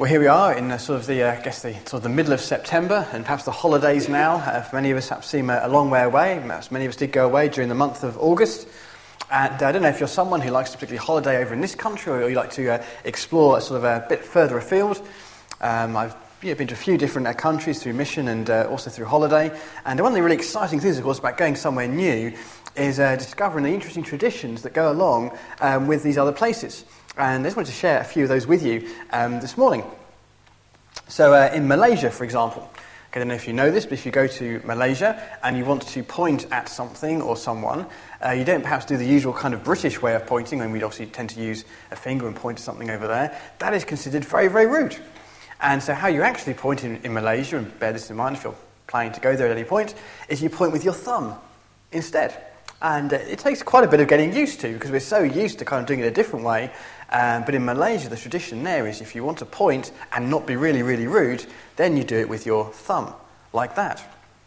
Well, here we are in the middle of September, and perhaps the holidays now. For many of us, perhaps seem a long way away. Perhaps many of us did go away during the month of August. And I don't know if you're someone who likes to particularly holiday over in this country, or you like to explore a bit further afield. I've been to a few different countries through mission and also through holiday. And one of the really exciting things, of course, about going somewhere new is discovering the interesting traditions that go along with these other places. And I just wanted to share a few of those with you this morning. So in Malaysia, for example, I don't know if you know this, but if you go to Malaysia and you want to point at something or someone, you don't perhaps do the usual kind of British way of pointing, when we'd obviously tend to use a finger and point to something over there. That is considered very, very rude. And so how you actually point in Malaysia, and bear this in mind if you're planning to go there at any point, is you point with your thumb instead. And it takes quite a bit of getting used to, because we're so used to kind of doing it a different way. But in Malaysia, the tradition there is if you want to point and not be really, really rude, then you do it with your thumb, like that.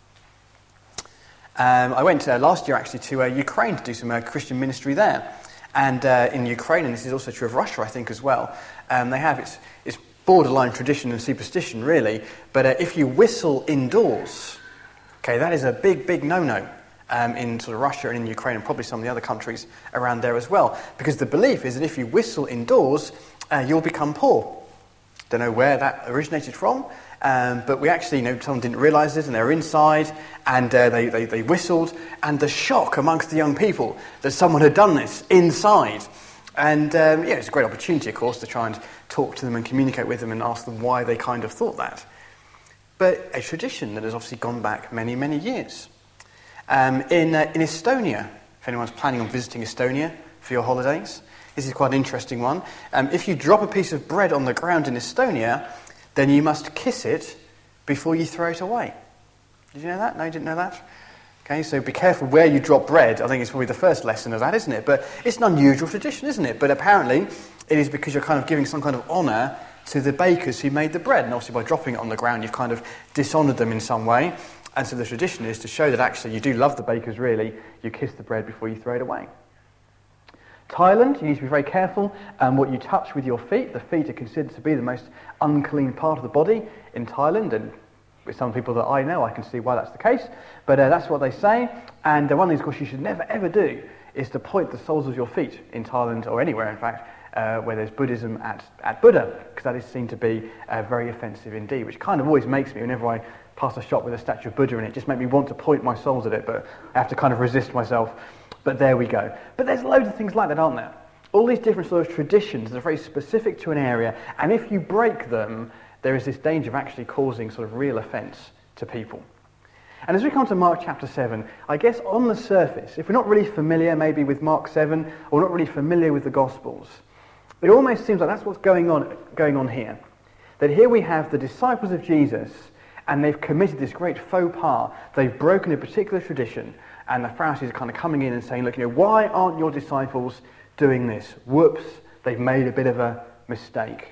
I went last year actually to Ukraine to do some Christian ministry there. And in Ukraine, and this is also true of Russia, I think, as well, they have it's borderline tradition and superstition, really. But if you whistle indoors, okay, that is a big, big no-no. In sort of Russia and in Ukraine and probably some of the other countries around there as well. Because the belief is that if you whistle indoors, you'll become poor. Don't know where that originated from, but we actually, someone didn't realise it and they were inside and they whistled, and the shock amongst the young people that someone had done this inside. And it's a great opportunity, of course, to try and talk to them and communicate with them and ask them why they kind of thought that. But a tradition that has obviously gone back many, many years. In Estonia, if anyone's planning on visiting Estonia for your holidays, this is quite an interesting one. If you drop a piece of bread on the ground in Estonia, then you must kiss it before you throw it away. Did you know that? No, you didn't know that? Okay, so be careful where you drop bread. I think it's probably the first lesson of that, isn't it? But it's an unusual tradition, isn't it? But apparently it is because you're kind of giving some kind of honour to the bakers who made the bread. And obviously by dropping it on the ground, you've kind of dishonoured them in some way. And so the tradition is to show that actually you do love the bakers, really. You kiss the bread before you throw it away. Thailand, you need to be very careful what you touch with your feet. The feet are considered to be the most unclean part of the body in Thailand. And with some people that I know, I can see why that's the case. But that's what they say. And one of the things, of course, you should never, ever do is to point the soles of your feet in Thailand, or anywhere, in fact, where there's Buddhism at Buddha, because that is seen to be very offensive indeed, which kind of always makes me, whenever I pass a shop with a statue of Buddha in it, just make me want to point my soles at it, but I have to kind of resist myself. But there we go. But there's loads of things like that, aren't there? All these different sort of traditions that are very specific to an area, and if you break them, there is this danger of actually causing sort of real offence to people. And as we come to Mark chapter 7, I guess on the surface, if we're not really familiar maybe with Mark 7, or not really familiar with the Gospels, it almost seems like that's what's going on here. That here we have the disciples of Jesus, and they've committed this great faux pas. They've broken a particular tradition, and the Pharisees are kind of coming in and saying, look, why aren't your disciples doing this? Whoops, they've made a bit of a mistake.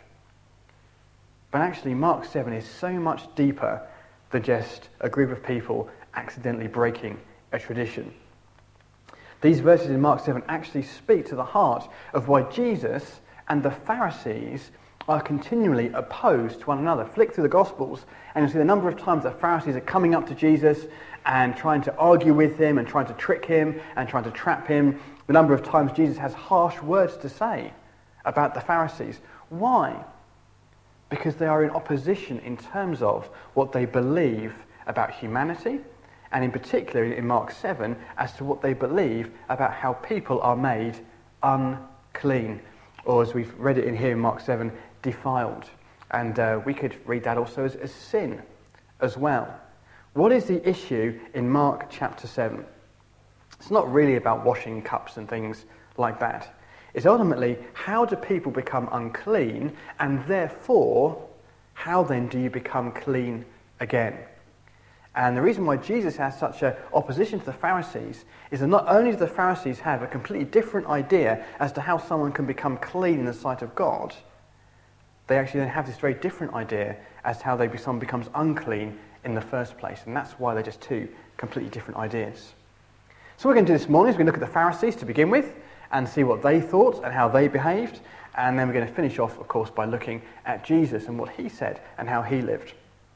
But actually, Mark 7 is so much deeper than just a group of people accidentally breaking a tradition. These verses in Mark 7 actually speak to the heart of why Jesus and the Pharisees are continually opposed to one another. Flick through the Gospels and you'll see the number of times that Pharisees are coming up to Jesus and trying to argue with him and trying to trick him and trying to trap him. The number of times Jesus has harsh words to say about the Pharisees. Why? Because they are in opposition in terms of what they believe about humanity, and in particular in Mark 7 as to what they believe about how people are made unclean, or as we've read it in here in Mark 7, defiled. And we could read that also as sin as well. What is the issue in Mark chapter 7? It's not really about washing cups and things like that. It's ultimately, how do people become unclean, and therefore, how then do you become clean again? And the reason why Jesus has such an opposition to the Pharisees is that not only do the Pharisees have a completely different idea as to how someone can become clean in the sight of God, they actually then have this very different idea as to how someone becomes unclean in the first place. And that's why they're just two completely different ideas. So what we're going to do this morning is we're going to look at the Pharisees to begin with, and see what they thought and how they behaved. And then we're going to finish off, of course, by looking at Jesus and what he said and how he lived.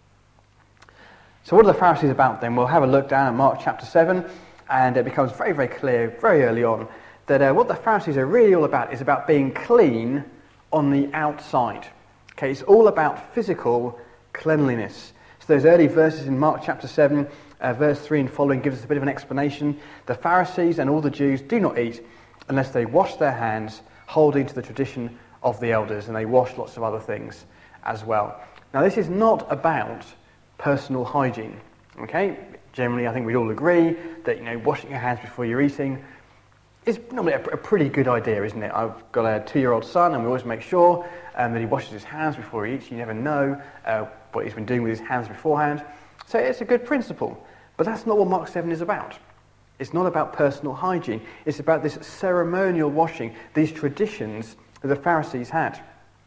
So what are the Pharisees about then? We'll have a look down at Mark chapter 7, and it becomes very, very clear very early on that what the Pharisees are really all about is about being clean on the outside. Okay, it's all about physical cleanliness. So those early verses in Mark chapter 7, verse 3 and following gives us a bit of an explanation. The Pharisees and all the Jews do not eat unless they wash their hands, holding to the tradition of the elders, and they wash lots of other things as well. Now this is not about personal hygiene. Okay, generally I think we'd all agree that washing your hands before you're eating is normally a pretty good idea, isn't it? I've got a 2-year-old son, and we always make sure that he washes his hands before he eats. You never know what he's been doing with his hands beforehand. So it's a good principle. But that's not what Mark 7 is about. It's not about personal hygiene. It's about this ceremonial washing, these traditions that the Pharisees had.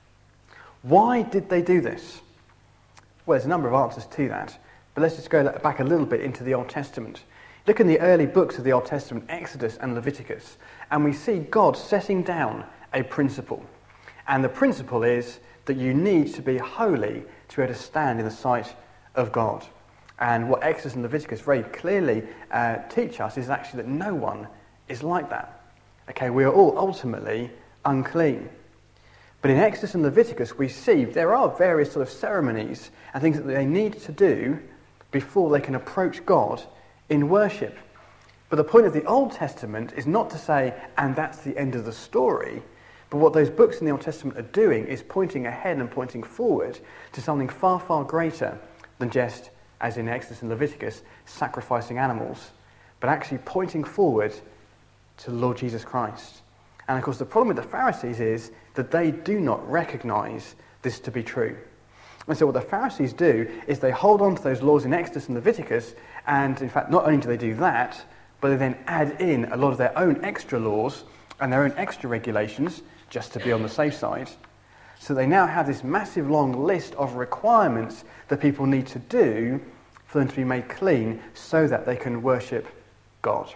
Why did they do this? Well, there's a number of answers to that. But let's just go back a little bit into the Old Testament. Look in the early books of the Old Testament, Exodus and Leviticus, and we see God setting down a principle. And the principle is that you need to be holy to be able to stand in the sight of God. And what Exodus and Leviticus very clearly teach us is actually that no one is like that. Okay, we are all ultimately unclean. But in Exodus and Leviticus we see there are various sort of ceremonies and things that they need to do before they can approach God in worship. But the point of the Old Testament is not to say, and that's the end of the story, but what those books in the Old Testament are doing is pointing ahead and pointing forward to something far, far greater than just, as in Exodus and Leviticus, sacrificing animals, but actually pointing forward to the Lord Jesus Christ. And of course the problem with the Pharisees is that they do not recognise this to be true. And so what the Pharisees do is they hold on to those laws in Exodus and Leviticus, and in fact not only do they do that, but they then add in a lot of their own extra laws and their own extra regulations just to be on the safe side. So they now have this massive long list of requirements that people need to do for them to be made clean so that they can worship God.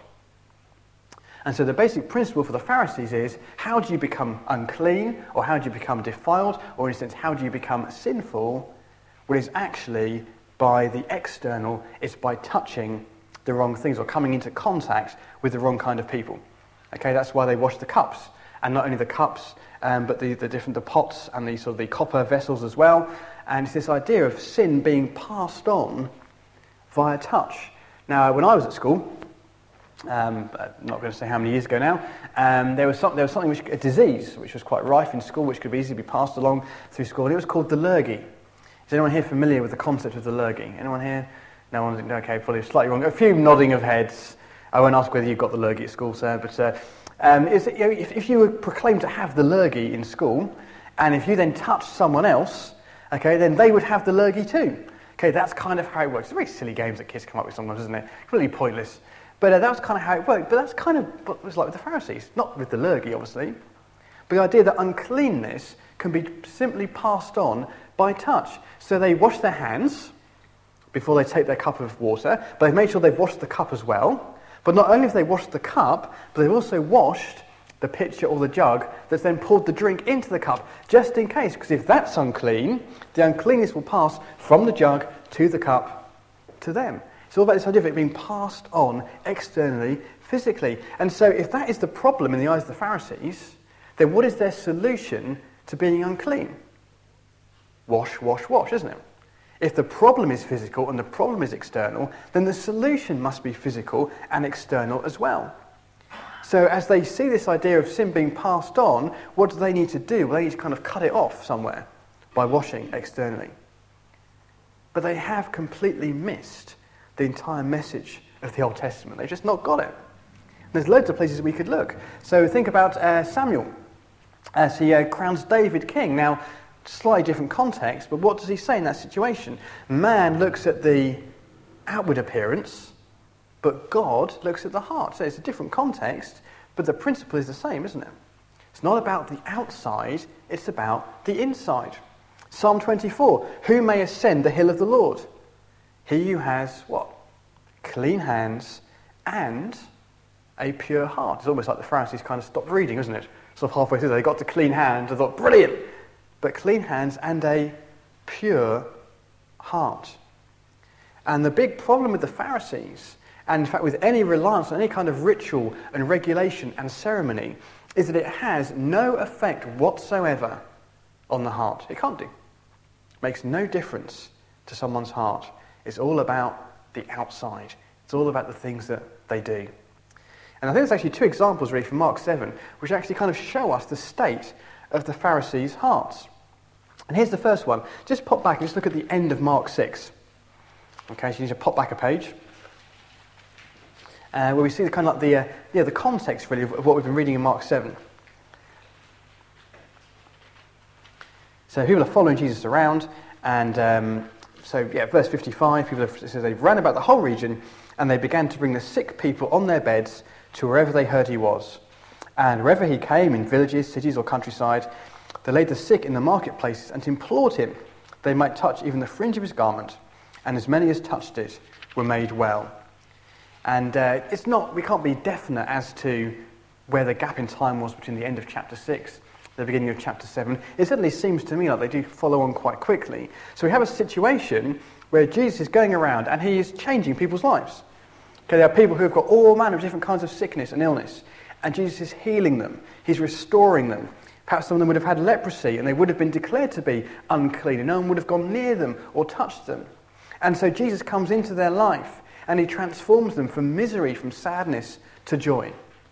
And so the basic principle for the Pharisees is, how do you become unclean, or how do you become defiled, or in a sense, how do you become sinful? Well, it's actually by the external, it's by touching the wrong things, or coming into contact with the wrong kind of people. Okay, that's why they wash the cups, and not only the cups, but the pots and the sort of the copper vessels as well. And it's this idea of sin being passed on via touch. Now, when I was at school, I'm not going to say how many years ago now, there was something a disease which was quite rife in school, which could easily be passed along through school, and it was called the lurgy. Is anyone here familiar with the concept of the lurgy? Anyone here? No one? Okay, probably slightly wrong. A few nodding of heads. I won't ask whether you've got the lurgy at school, sir, but if you were proclaimed to have the lurgy in school, and if you then touched someone else, okay, then they would have the lurgy too. Okay, that's kind of how it works. It's very silly games that kids come up with sometimes, isn't it? Really pointless. But that was kind of how it worked. But that's kind of what it was like with the Pharisees. Not with the lurgy, obviously. But the idea that uncleanness can be simply passed on by touch. So they wash their hands before they take their cup of water, but they've made sure they've washed the cup as well. But not only have they washed the cup, but they've also washed the pitcher or the jug that's then poured the drink into the cup, just in case, because if that's unclean, the uncleanness will pass from the jug to the cup to them. It's all about this idea of it being passed on externally, physically. And so if that is the problem in the eyes of the Pharisees, then what is their solution to being unclean? Wash, wash, wash, isn't it? If the problem is physical and the problem is external, then the solution must be physical and external as well. So as they see this idea of sin being passed on, what do they need to do? Well, they need to kind of cut it off somewhere by washing externally. But they have completely missed the entire message of the Old Testament. They've just not got it. There's loads of places we could look. So think about Samuel as he crowns David king. Now, slightly different context, but what does he say in that situation? Man looks at the outward appearance, but God looks at the heart. So it's a different context, but the principle is the same, isn't it? It's not about the outside, it's about the inside. Psalm 24, who may ascend the hill of the Lord? He who has, what? Clean hands and a pure heart. It's almost like the Pharisees kind of stopped reading, isn't it? Sort of halfway through, they got to clean hands and thought, brilliant! But clean hands and a pure heart. And the big problem with the Pharisees, and in fact with any reliance on any kind of ritual and regulation and ceremony, is that it has no effect whatsoever on the heart. It can't do. It makes no difference to someone's heart. It's all about the outside. It's all about the things that they do. And I think there's actually two examples really from Mark 7, which actually kind of show us the state of the Pharisees' hearts. And here's the first one. Just pop back and just look at the end of Mark 6. Okay, so you need to pop back a page. Where we see the kind of like the context really of what we've been reading in Mark 7. So people are following Jesus around, and verse 55, it says they ran about the whole region, and they began to bring the sick people on their beds to wherever they heard he was. And wherever he came, in villages, cities or countryside, they laid the sick in the marketplaces and implored him they might touch even the fringe of his garment, and as many as touched it were made well. And we can't be definite as to where the gap in time was between the end of chapter 6 the beginning of chapter 7. It certainly seems to me like they do follow on quite quickly. So we have a situation where Jesus is going around and he is changing people's lives. Okay, there are people who have got all manner of different kinds of sickness and illness, and Jesus is healing them. He's restoring them. Perhaps some of them would have had leprosy and they would have been declared to be unclean and no one would have gone near them or touched them. And so Jesus comes into their life and he transforms them from misery, from sadness to joy.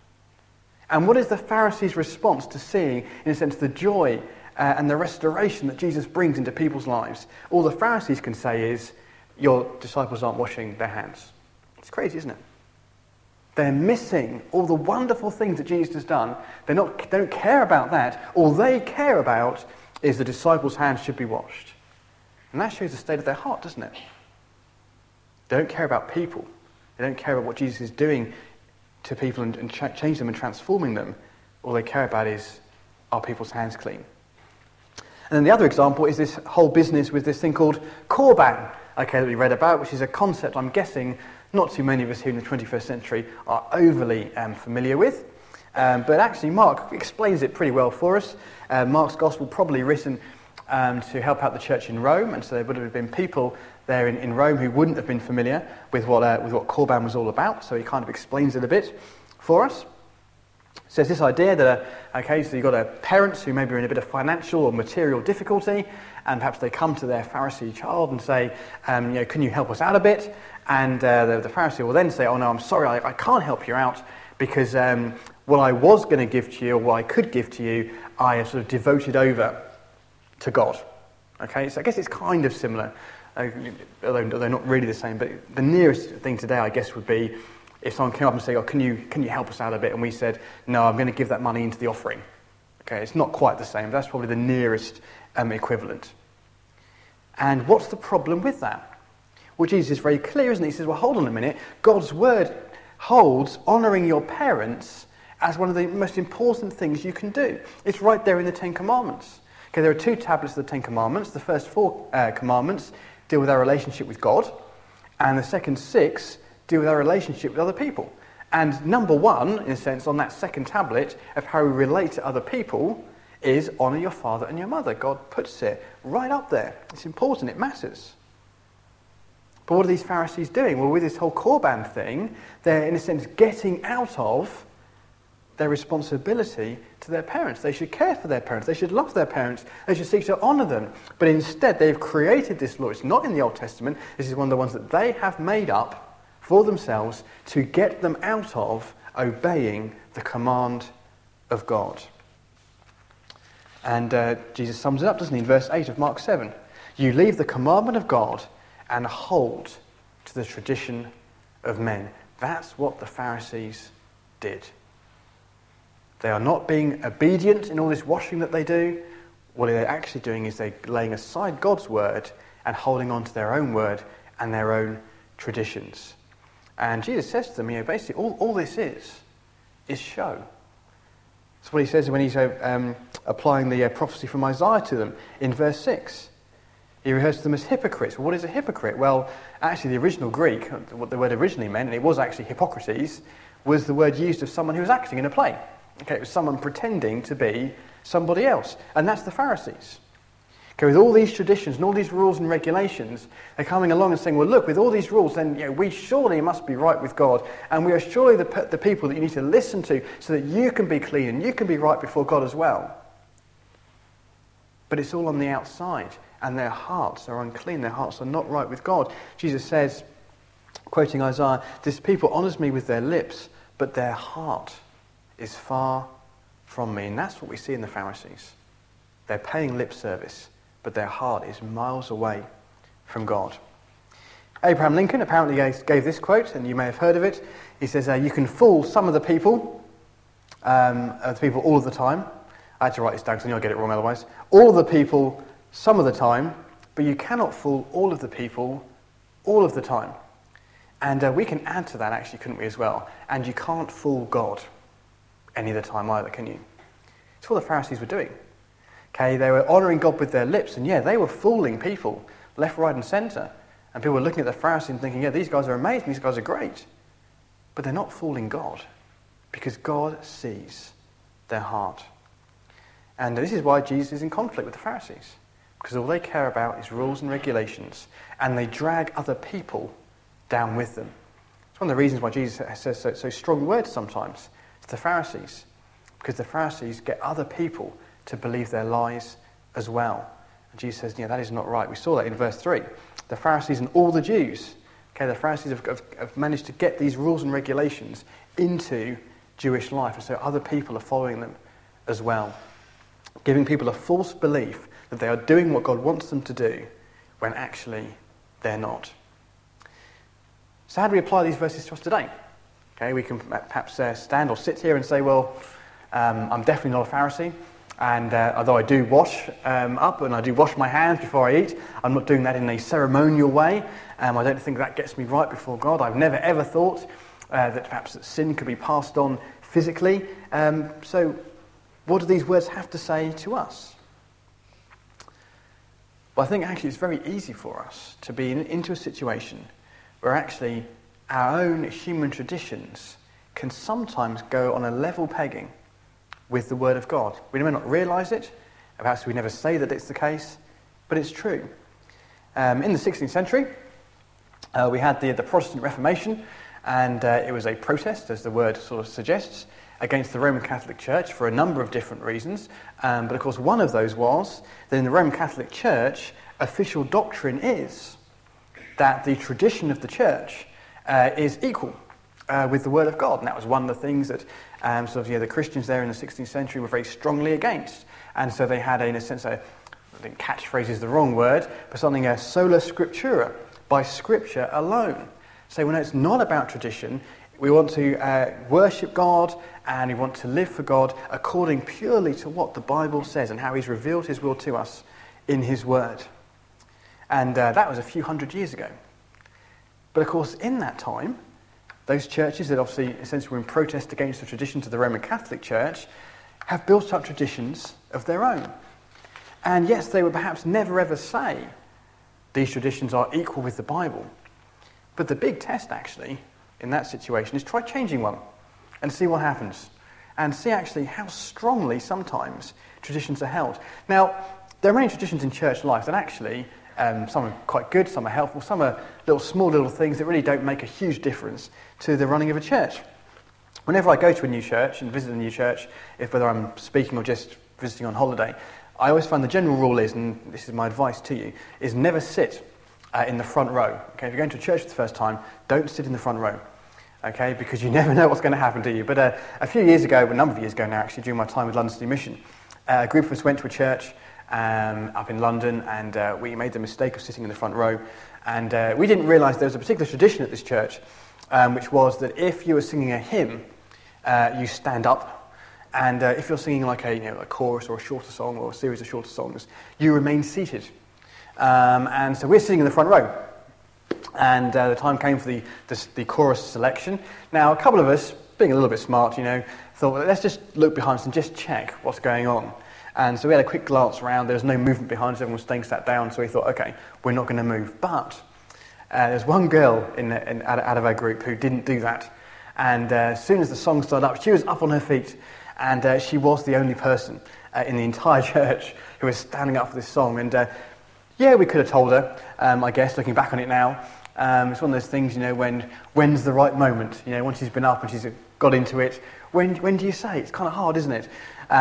And what is the Pharisees' response to seeing, in a sense, the joy and the restoration that Jesus brings into people's lives? All the Pharisees can say is, your disciples aren't washing their hands. It's crazy, isn't it? They're missing all the wonderful things that Jesus has done. They don't care about that. All they care about is the disciples' hands should be washed. And that shows the state of their heart, doesn't it? They don't care about people. They don't care about what Jesus is doing to people and change them and transforming them. All they care about is, are people's hands clean? And then the other example is this whole business with this thing called Korban, that we read about, which is a concept I'm guessing not too many of us here in the 21st century are overly familiar with. But actually Mark explains it pretty well for us. Mark's Gospel probably written to help out the church in Rome, and so there would have been people there in Rome who wouldn't have been familiar with what Korban was all about, so he kind of explains it a bit for us. So it's this idea that, so you've got parents who maybe are in a bit of financial or material difficulty, and perhaps they come to their Pharisee child and say, can you help us out a bit? And the Pharisee will then say, oh no, I'm sorry, I can't help you out, because what I was going to give to you, or what I could give to you, I sort of devoted over to God. Okay, so I guess it's kind of similar, although not really the same, but the nearest thing today, I guess, would be if someone came up and said, can you help us out a bit? And we said, no, I'm going to give that money into the offering. Okay, it's not quite the same, but that's probably the nearest equivalent. And what's the problem with that? Well, Jesus is very clear, isn't he? He says, well, hold on a minute. God's word holds honouring your parents as one of the most important things you can do. It's right there in the Ten Commandments. Okay, there are 2 tablets of the Ten Commandments. The first 4 commandments deal with our relationship with God, and the second 6 deal with our relationship with other people. And number 1, in a sense, on that second tablet of how we relate to other people is honour your father and your mother. God puts it right up there. It's important, it matters. But what are these Pharisees doing? Well, with this whole Korban thing, they're, in a sense, getting out of their responsibility to their parents. They should care for their parents. They should love their parents. They should seek to honour them. But instead, they've created this law. It's not in the Old Testament. This is one of the ones that they have made up for themselves to get them out of obeying the command of God. And Jesus sums it up, doesn't he, in verse 8 of Mark 7. You leave the commandment of God and hold to the tradition of men. That's what the Pharisees did. They are not being obedient in all this washing that they do. What they're actually doing is they're laying aside God's word and holding on to their own word and their own traditions. And Jesus says to them, basically all this is show. That's what he says when he's applying the prophecy from Isaiah to them in verse 6. He refers to them as hypocrites. Well, what is a hypocrite? Well, actually the original Greek, what the word originally meant, and it was actually Hippocrates, was the word used of someone who was acting in a play. Okay, it was someone pretending to be somebody else. And that's the Pharisees. Okay, with all these traditions and all these rules and regulations, they're coming along and saying, well, look, with all these rules, then we surely must be right with God, and we are surely the people that you need to listen to so that you can be clean and you can be right before God as well. But it's all on the outside, and their hearts are unclean. Their hearts are not right with God. Jesus says, quoting Isaiah, "This people honours me with their lips, but their heart is far from me." And that's what we see in the Pharisees. They're paying lip service, but their heart is miles away from God. Abraham Lincoln apparently gave this quote, and you may have heard of it. He says, you can fool some of the people all of the time. I had to write this down because I knew I'd get it wrong otherwise. All of the people, some of the time, but you cannot fool all of the people all of the time. And we can add to that, actually, couldn't we, as well? And you can't fool God any of the time either, can you? It's what the Pharisees were doing. Okay, they were honouring God with their lips, and they were fooling people left, right and centre. And people were looking at the Pharisees and thinking, these guys are amazing, these guys are great. But they're not fooling God, because God sees their heart. And this is why Jesus is in conflict with the Pharisees, because all they care about is rules and regulations, and they drag other people down with them. It's one of the reasons why Jesus says so strong words sometimes to the Pharisees, because the Pharisees get other people to believe their lies as well. And Jesus says, that is not right. We saw that in verse 3. The Pharisees and all the Jews, the Pharisees have managed to get these rules and regulations into Jewish life, and so other people are following them as well, giving people a false belief that they are doing what God wants them to do, when actually they're not. So how do we apply these verses to us today? Okay, we can perhaps stand or sit here and say, I'm definitely not a Pharisee. And although I do wash up and I do wash my hands before I eat, I'm not doing that in a ceremonial way. I don't think that gets me right before God. I've never ever thought that perhaps sin could be passed on physically. So what do these words have to say to us? Well, I think actually it's very easy for us to be into a situation where actually our own human traditions can sometimes go on a level pegging with the Word of God. We may not realise it, perhaps we never say that it's the case, but it's true. In the 16th century, we had the Protestant Reformation, and it was a protest, as the word sort of suggests, against the Roman Catholic Church for a number of different reasons. But of course, one of those was that in the Roman Catholic Church, official doctrine is that the tradition of the Church is equal with the Word of God. And that was one of the things that the Christians there in the 16th century were very strongly against. And so they had, in a sense, I think catchphrase is the wrong word, but something sola scriptura, by Scripture alone. So when it's not about tradition, we want to worship God and we want to live for God according purely to what the Bible says and how He's revealed His will to us in His Word. And that was a few hundred years ago. But of course, in that time, those churches that obviously essentially were in protest against the traditions of the Roman Catholic Church have built up traditions of their own. And yes, they would perhaps never ever say these traditions are equal with the Bible. But the big test actually in that situation is try changing one and see what happens. And see actually how strongly sometimes traditions are held. Now, there are many traditions in church life that actually some are quite good, some are helpful, some are small little things that really don't make a huge difference to the running of a church. Whenever I go to a new church and visit a new church, whether I'm speaking or just visiting on holiday, I always find the general rule is, and this is my advice to you, is never sit in the front row. Okay, if you're going to a church for the first time, don't sit in the front row. Okay, because you never know what's going to happen to you. But a few years ago, a number of years ago now actually, during my time with London City Mission, a group of us went to a church up in London, and we made the mistake of sitting in the front row, and we didn't realise there was a particular tradition at this church, which was that if you were singing a hymn, you stand up, and if you're singing like a chorus or a shorter song or a series of shorter songs, you remain seated. And so we're sitting in the front row, and the time came for the chorus selection. Now, a couple of us, being a little bit smart, thought, well, let's just look behind us and just check what's going on. And so we had a quick glance around. There was no movement behind us. Everyone was staying sat down. So we thought, okay, we're not going to move. But there's one girl out of our group who didn't do that. And as soon as the song started up, she was up on her feet, and she was the only person in the entire church who was standing up for this song. And yeah, we could have told her, I guess, looking back on it now. It's one of those things, when's the right moment? Once she's been up and she's got into it, when do you say? It's kind of hard, isn't it?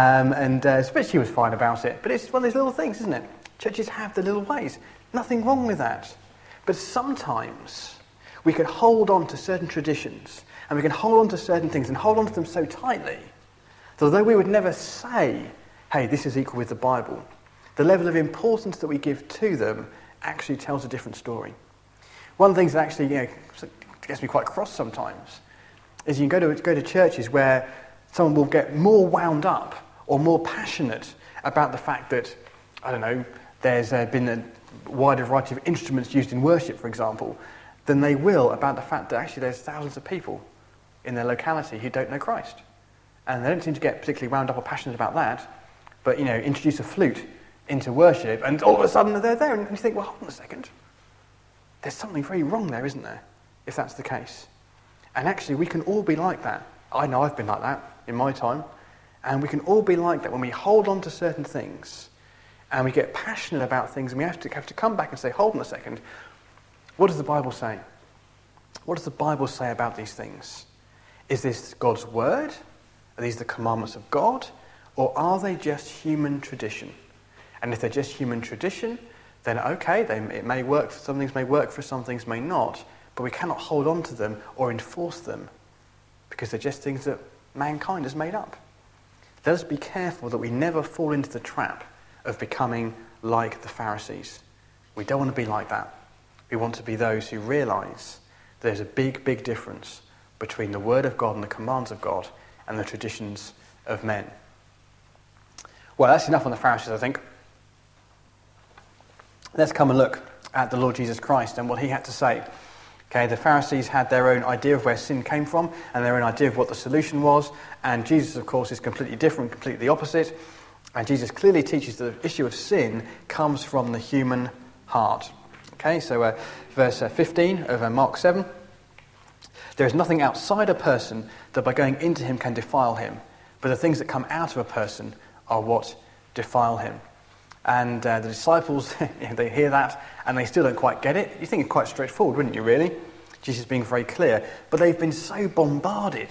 But she was fine about it. But it's one of those little things, isn't it? Churches have the little ways. Nothing wrong with that. But sometimes we can hold on to certain traditions, and we can hold on to certain things and hold on to them so tightly that although we would never say, hey, this is equal with the Bible, the level of importance that we give to them actually tells a different story. One of the things that actually gets me quite cross sometimes is you can go to churches where someone will get more wound up or more passionate about the fact that, I don't know, there's been a wider variety of instruments used in worship, for example, than they will about the fact that actually there's thousands of people in their locality who don't know Christ. And they don't seem to get particularly wound up or passionate about that, but, introduce a flute into worship, and all of a sudden they're there, and you think, well, hold on a second. There's something very wrong there, isn't there, if that's the case? And actually, we can all be like that. I know I've been like that in my time, and we can all be like that when we hold on to certain things, and we get passionate about things, and we have to come back and say, hold on a second, what does the Bible say? What does the Bible say about these things? Is this God's word? Are these the commandments of God? Or are they just human tradition? And if they're just human tradition, then okay, it may work for some things, may work for some things, may not, but we cannot hold on to them or enforce them because they're just things that mankind has made up. Let us be careful that we never fall into the trap of becoming like the Pharisees. We don't want to be like that. We want to be those who realise there's a big, big difference between the Word of God and the commands of God and the traditions of men. Well, that's enough on the Pharisees, I think. Let's come and look at the Lord Jesus Christ and what he had to say. Okay, the Pharisees had their own idea of where sin came from and their own idea of what the solution was, and Jesus, of course, is completely different, completely the opposite. And Jesus clearly teaches that the issue of sin comes from the human heart. Okay, so verse 15 of Mark 7. There is nothing outside a person that by going into him can defile him, but the things that come out of a person are what defile him. And the disciples, they hear that and they still don't quite get it. You think it's quite straightforward, wouldn't you, really? Jesus being very clear. But they've been so bombarded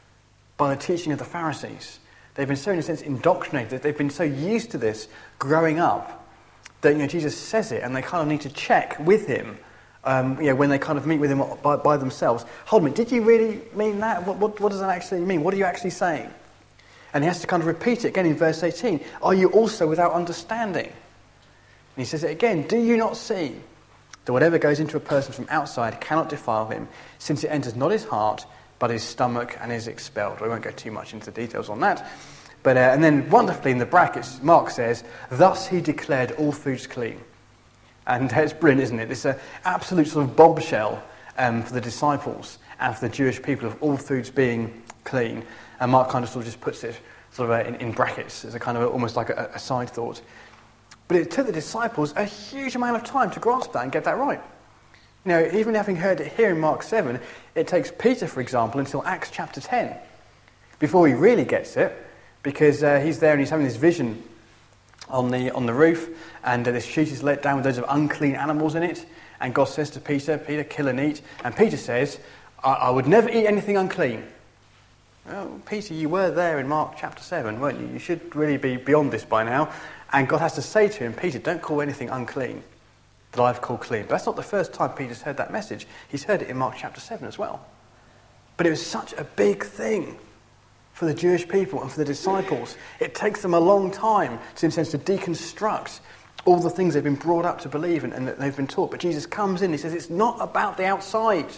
by the teaching of the Pharisees. They've been so, in a sense, indoctrinated. They've been so used to this growing up that Jesus says it and they kind of need to check with him when they kind of meet with him by themselves. Hold on, did you really mean that? What does that actually mean? What are you actually saying? And he has to kind of repeat it again in verse 18. Are you also without understanding? And he says it again. Do you not see that whatever goes into a person from outside cannot defile him, since it enters not his heart, but his stomach and is expelled? We won't go too much into the details on that. But and then wonderfully in the brackets, Mark says, thus he declared all foods clean. And it's brilliant, isn't it? It's an absolute sort of bombshell for the disciples and for the Jewish people of all foods being clean. And Mark kind of sort of just puts it sort of in brackets as a kind of almost like a side thought. But it took the disciples a huge amount of time to grasp that and get that right. Even having heard it here in Mark 7, it takes Peter, for example, until Acts chapter 10 before he really gets it, because he's there and he's having this vision on the roof, and this chute is let down with loads of unclean animals in it, and God says to Peter, kill and eat. And Peter says, I would never eat anything unclean. Well, Peter, you were there in Mark chapter 7, weren't you? You should really be beyond this by now. And God has to say to him, Peter, don't call anything unclean that I've called clean. But that's not the first time Peter's heard that message. He's heard it in Mark chapter 7 as well. But it was such a big thing for the Jewish people and for the disciples. It takes them a long time, in a sense, to deconstruct all the things they've been brought up to believe and that they've been taught. But Jesus comes in, he says, it's not about the outside.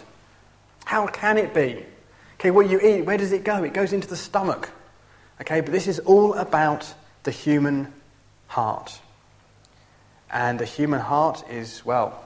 How can it be? Okay, what you eat, where does it go? It goes into the stomach. Okay, but this is all about the human heart. And the human heart is, well,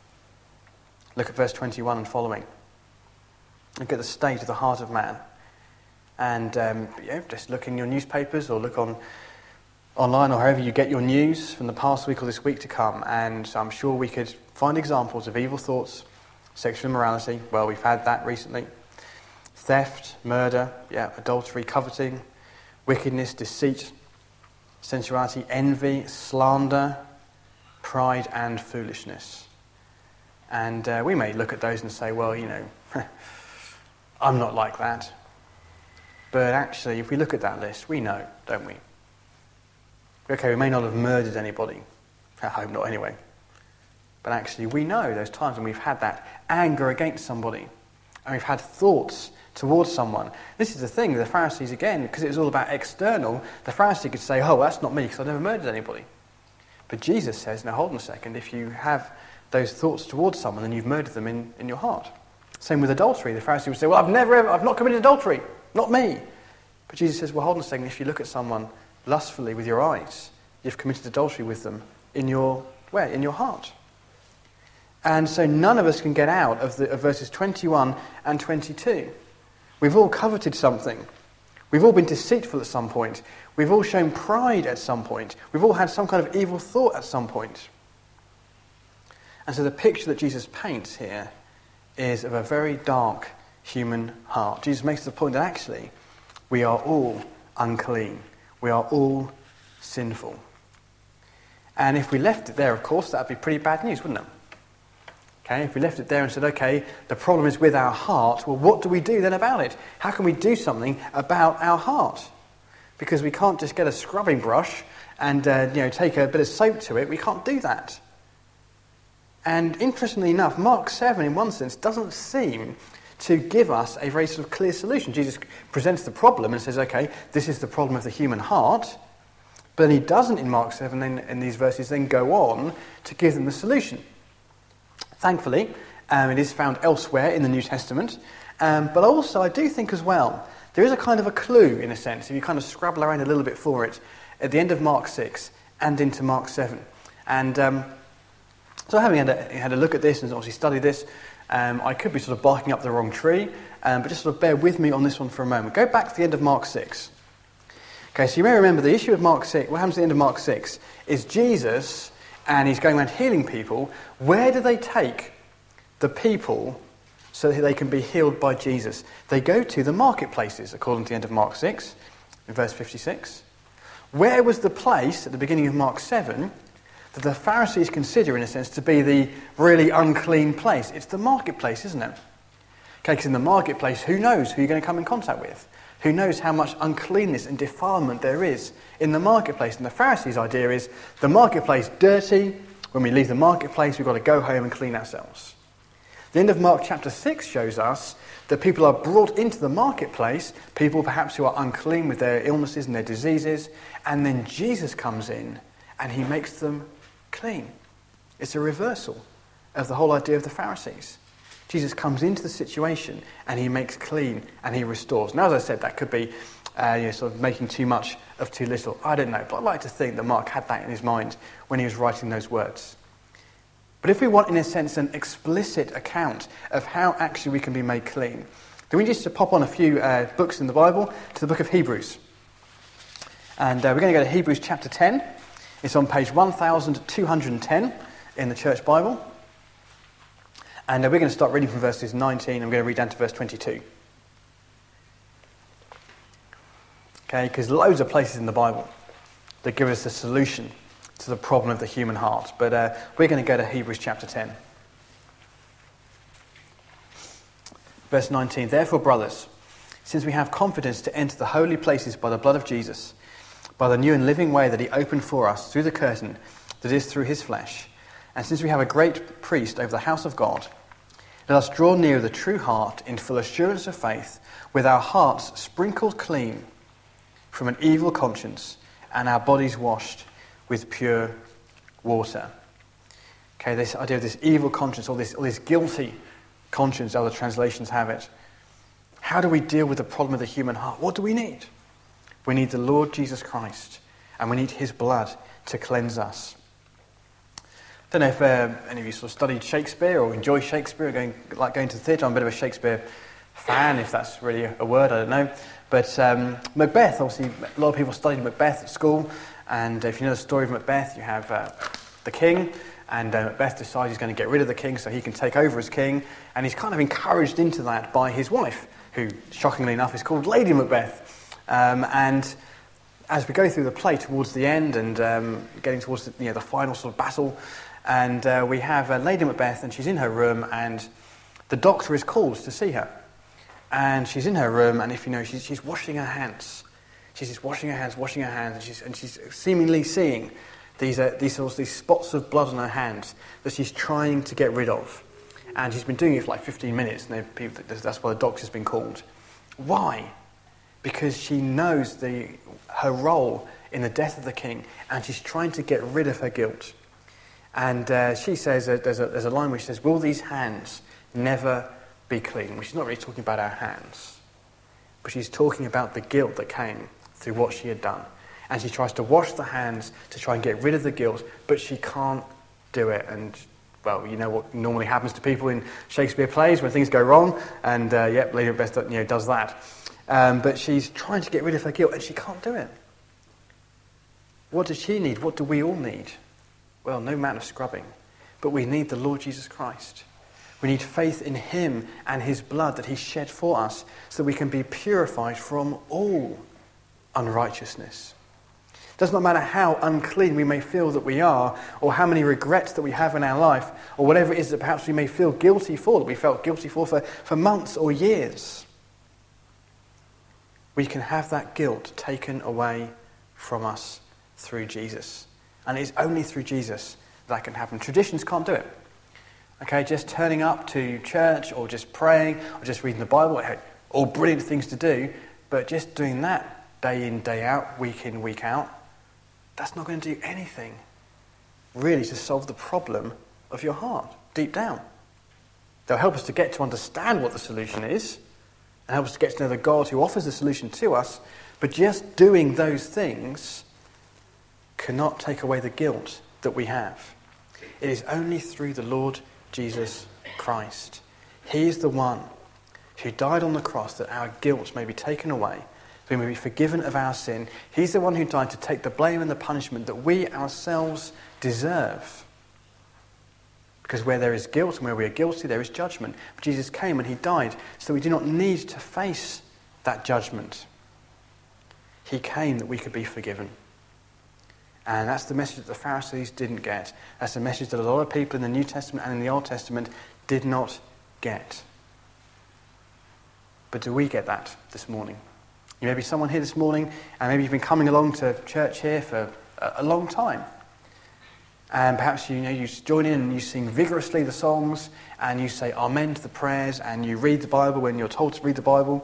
look at verse 21 and following. Look at the state of the heart of man. And just look in your newspapers or look online or however you get your news from the past week or this week to come. And I'm sure we could find examples of evil thoughts, sexual immorality. Well, we've had that recently. theft, murder, adultery, coveting, wickedness, deceit, sensuality, envy, slander, pride and foolishness. And we may look at those and say, well, I'm not like that. But actually, if we look at that list, we know, don't we? Okay, we may not have murdered anybody. I hope not anyway. But actually, we know those times when we've had that anger against somebody, and we've had thoughts towards someone. This is the thing, the Pharisees, again, because it was all about external, the Pharisee could say, oh, that's not me, because I never murdered anybody. But Jesus says, now hold on a second, if you have those thoughts towards someone, then you've murdered them in your heart. Same with adultery. The Pharisee would say, well, I've not committed adultery, not me. But Jesus says, well, hold on a second, if you look at someone lustfully with your eyes, you've committed adultery with them in your heart. And so none of us can get out of verses 21 and 22. We've all coveted something. We've all been deceitful at some point. We've all shown pride at some point. We've all had some kind of evil thought at some point. And so the picture that Jesus paints here is of a very dark human heart. Jesus makes the point that actually we are all unclean. We are all sinful. And if we left it there, of course, that would be pretty bad news, wouldn't it? Okay, if we left it there and said, okay, the problem is with our heart, well, what do we do then about it? How can we do something about our heart? Because we can't just get a scrubbing brush and take a bit of soap to it. We can't do that. And interestingly enough, Mark 7, in one sense, doesn't seem to give us a very sort of clear solution. Jesus presents the problem and says, okay, this is the problem of the human heart. But then he doesn't, in Mark 7, in these verses, then go on to give them the solution. Thankfully, it is found elsewhere in the New Testament. But also, I do think as well, there is a kind of a clue, in a sense, if you kind of scrabble around a little bit for it, at the end of Mark 6 and into Mark 7. And so having had a look at this and obviously studied this, I could be sort of barking up the wrong tree, but just sort of bear with me on this one for a moment. Go back to the end of Mark 6. Okay, so you may remember the issue of Mark 6, what happens at the end of Mark 6, is Jesus, and he's going around healing people. Where do they take the people so that they can be healed by Jesus? They go to the marketplaces, according to the end of Mark 6, in verse 56. Where was the place at the beginning of Mark 7 that the Pharisees consider, in a sense, to be the really unclean place? It's the marketplace, isn't it? Okay, because in the marketplace, who knows who you're going to come in contact with? Who knows how much uncleanness and defilement there is in the marketplace? And the Pharisees' idea is the marketplace dirty. When we leave the marketplace, we've got to go home and clean ourselves. The end of Mark chapter 6 shows us that people are brought into the marketplace, people perhaps who are unclean with their illnesses and their diseases, and then Jesus comes in and he makes them clean. It's a reversal of the whole idea of the Pharisees. Jesus comes into the situation and he makes clean and he restores. Now, as I said, that could be sort of making too much of too little. I don't know, but I'd like to think that Mark had that in his mind when he was writing those words. But if we want, in a sense, an explicit account of how actually we can be made clean, then we need to pop on a few books in the Bible to the book of Hebrews. And we're going to go to Hebrews chapter 10. It's on page 1210 in the Church Bible. And we're going to start reading from verses 19. I'm going to read down to verse 22. Okay, because loads of places in the Bible that give us a solution to the problem of the human heart. But we're going to go to Hebrews chapter 10. Verse 19. Therefore, brothers, since we have confidence to enter the holy places by the blood of Jesus, by the new and living way that he opened for us through the curtain that is through his flesh, and since we have a great priest over the house of God, let us draw near with a true heart in full assurance of faith, with our hearts sprinkled clean from an evil conscience and our bodies washed with pure water. Okay, this idea of this evil conscience, or this guilty conscience, other translations have it. How do we deal with the problem of the human heart? What do we need? We need the Lord Jesus Christ, and we need his blood to cleanse us. I don't know if any of you sort of studied Shakespeare or enjoy Shakespeare, or like going to the theatre. I'm a bit of a Shakespeare fan, if that's really a word, I don't know. But Macbeth, obviously, a lot of people studied Macbeth at school, and if you know the story of Macbeth, you have the king, and Macbeth decides he's going to get rid of the king so he can take over as king, and he's kind of encouraged into that by his wife, who, shockingly enough, is called Lady Macbeth. And as we go through the play towards the end and getting towards the final sort of battle, and we have Lady Macbeth, and she's in her room, and the doctor is called to see her. And she's in her room, and if you know, she's washing her hands. She's just washing her hands, and she's seemingly seeing these spots of blood on her hands that she's trying to get rid of. And she's been doing it for like 15 minutes, and that's why the doctor's been called. Why? Because she knows her role in the death of the king, and she's trying to get rid of her guilt. And she says, there's a line where she says, "Will these hands never be clean?" Well, she's not really talking about our hands, but she's talking about the guilt that came through what she had done. And she tries to wash the hands to try and get rid of the guilt, but she can't do it. And, well, you know what normally happens to people in Shakespeare plays when things go wrong, and, Lady Macbeth does that. But she's trying to get rid of her guilt, and she can't do it. What does she need? What do we all need? Well, no amount of scrubbing, but we need the Lord Jesus Christ. We need faith in him and his blood that he shed for us so that we can be purified from all unrighteousness. It does not matter how unclean we may feel that we are, or how many regrets that we have in our life, or whatever it is that perhaps we may feel guilty for, that we felt guilty for months or years. We can have that guilt taken away from us through Jesus. And it is only through Jesus that can happen. Traditions can't do it. Okay, just turning up to church or just praying or just reading the Bible, all brilliant things to do, but just doing that day in, day out, week in, week out, that's not going to do anything really to solve the problem of your heart deep down. They'll help us to get to understand what the solution is and help us to get to know the God who offers the solution to us, but just doing those things cannot take away the guilt that we have. It is only through the Lord Jesus Christ. He is the one who died on the cross that our guilt may be taken away, that we may be forgiven of our sin. He's the one who died to take the blame and the punishment that we ourselves deserve. Because where there is guilt and where we are guilty, there is judgment. But Jesus came and he died so we do not need to face that judgment. He came that we could be forgiven. And that's the message that the Pharisees didn't get. That's the message that a lot of people in the New Testament and in the Old Testament did not get. But do we get that this morning? You may be someone here this morning, and maybe you've been coming along to church here for a long time. And perhaps you join in and you sing vigorously the songs, and you say amen to the prayers, and you read the Bible when you're told to read the Bible.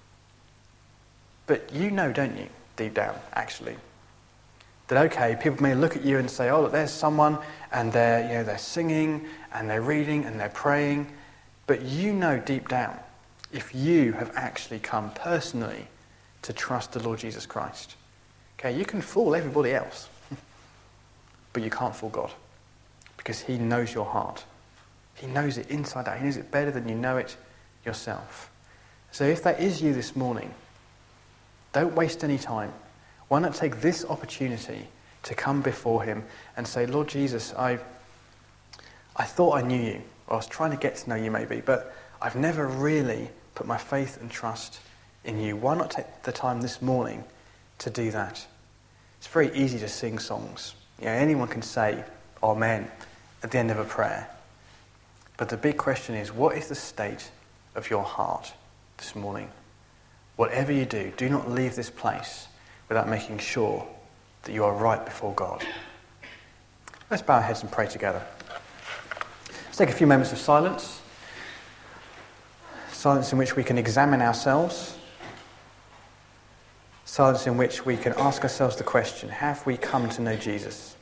But you know, don't you, deep down, actually, that okay, people may look at you and say, oh, look, there's someone, and they're singing, and they're reading, and they're praying. But you know deep down, if you have actually come personally to trust the Lord Jesus Christ. Okay, you can fool everybody else, but you can't fool God, because he knows your heart. He knows it inside out. He knows it better than you know it yourself. So if that is you this morning, don't waste any time. Why not take this opportunity to come before him and say, Lord Jesus, I thought I knew you. Or I was trying to get to know you maybe, but I've never really put my faith and trust in you. Why not take the time this morning to do that? It's very easy to sing songs. Anyone can say amen at the end of a prayer. But the big question is, what is the state of your heart this morning? Whatever you do, do not leave this place without making sure that you are right before God. Let's bow our heads and pray together. Let's take a few moments of silence. Silence in which we can examine ourselves. Silence in which we can ask ourselves the question, have we come to know Jesus?